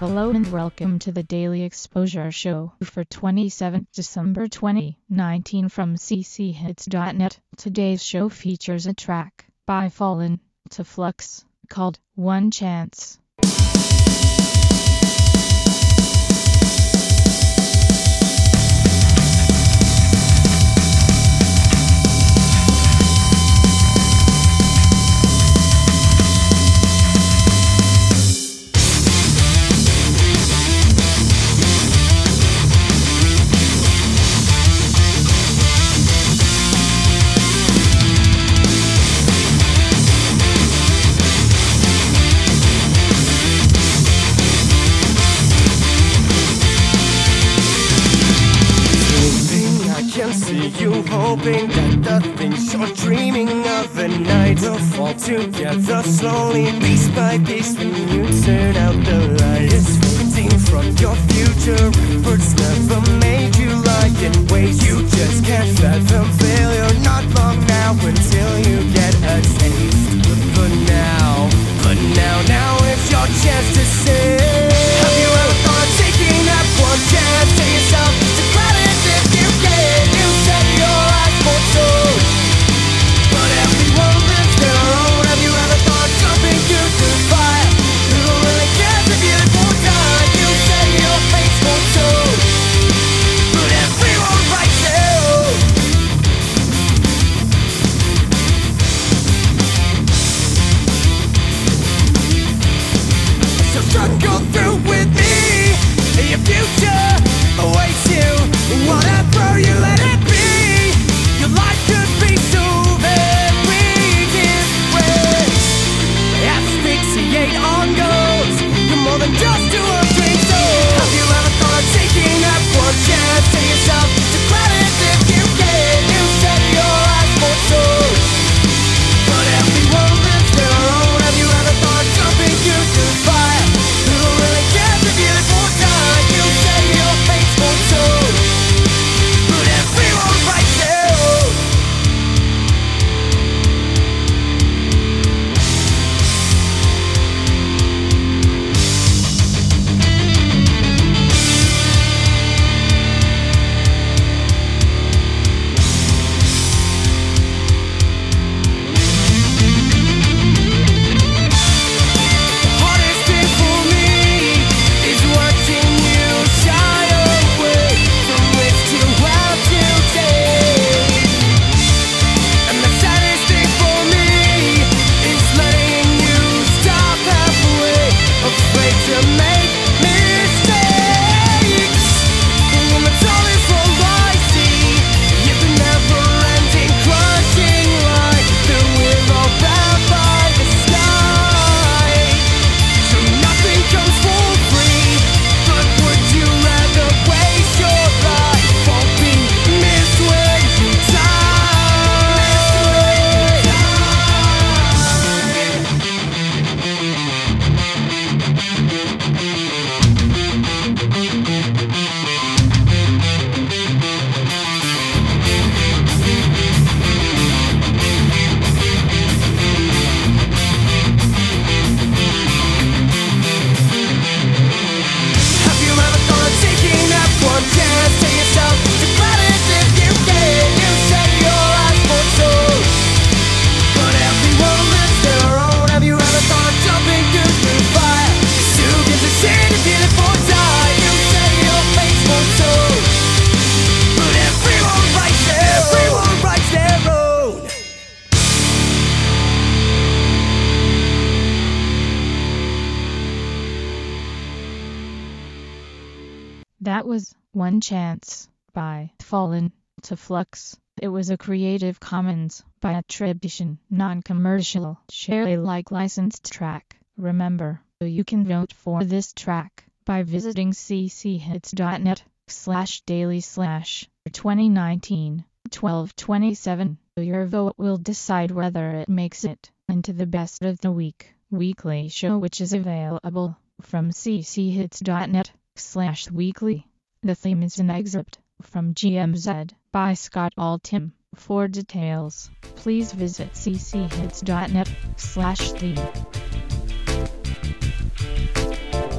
Hello and welcome to the Daily Exposure Show for 27th December 2019 from cchits.net. Today's show features a track by Fallen to Flux called One Chance. You hoping that the things you're dreaming of at night will fall together slowly, piece by piece, when you turn out the light. It's fading from your future. Efforts never made you lie in ways you just can't fathom. Failure not long now until you get a taste. But now it's your chance to say, have you ever thought of taking that one chance to yourself? To grab it if you can. You said your eyes were told, but everyone lives their own. Have you ever thought of jumping through the fire? Who really cares if you won't die? You said your fate's foretold, but everyone writes their own. So struggle through with me. Your future awaits you. Whatever you let it be, your life could be so very different. Asphyxiate on goals. You're more than just two or three souls. Have you ever thought of taking that one chance to yourself? To grab it if you can. You said your eyes were told, but everyone lives their own. Have you ever thought of jumping through the fire? Who really cares if you won't die? You said your fate's foretold, but everyone writes their own. The hardest thing for me is watching you shy away from risk to have to take. And the saddest thing for me is letting you stop halfway, afraid to make mistakes. When it's all is all I see, is the never-ending crushing light that we're all bound by the sky. So nothing comes for free, but would you rather waste your life or be missed when you die? Have you ever thought of taking that one chance to yourself? To grab it if you can. You said your eyes were told, but everyone lives their own. Have you ever thought of jumping through the fire? Who gives a shit if you won't die? You said your fate's foretold, but everyone writes their own. That was One Chance by Fallen to Flux. It was a Creative Commons by attribution, non-commercial, share Alike licensed track. Remember, you can vote for this track by visiting cchits.net/daily/2019-12-27. Your vote will decide whether it makes it into the best of the week weekly show, which is available from cchits.net/weekly. The theme is an excerpt from GMZ by Scott Altham. For details, please visit cchits.net/theme.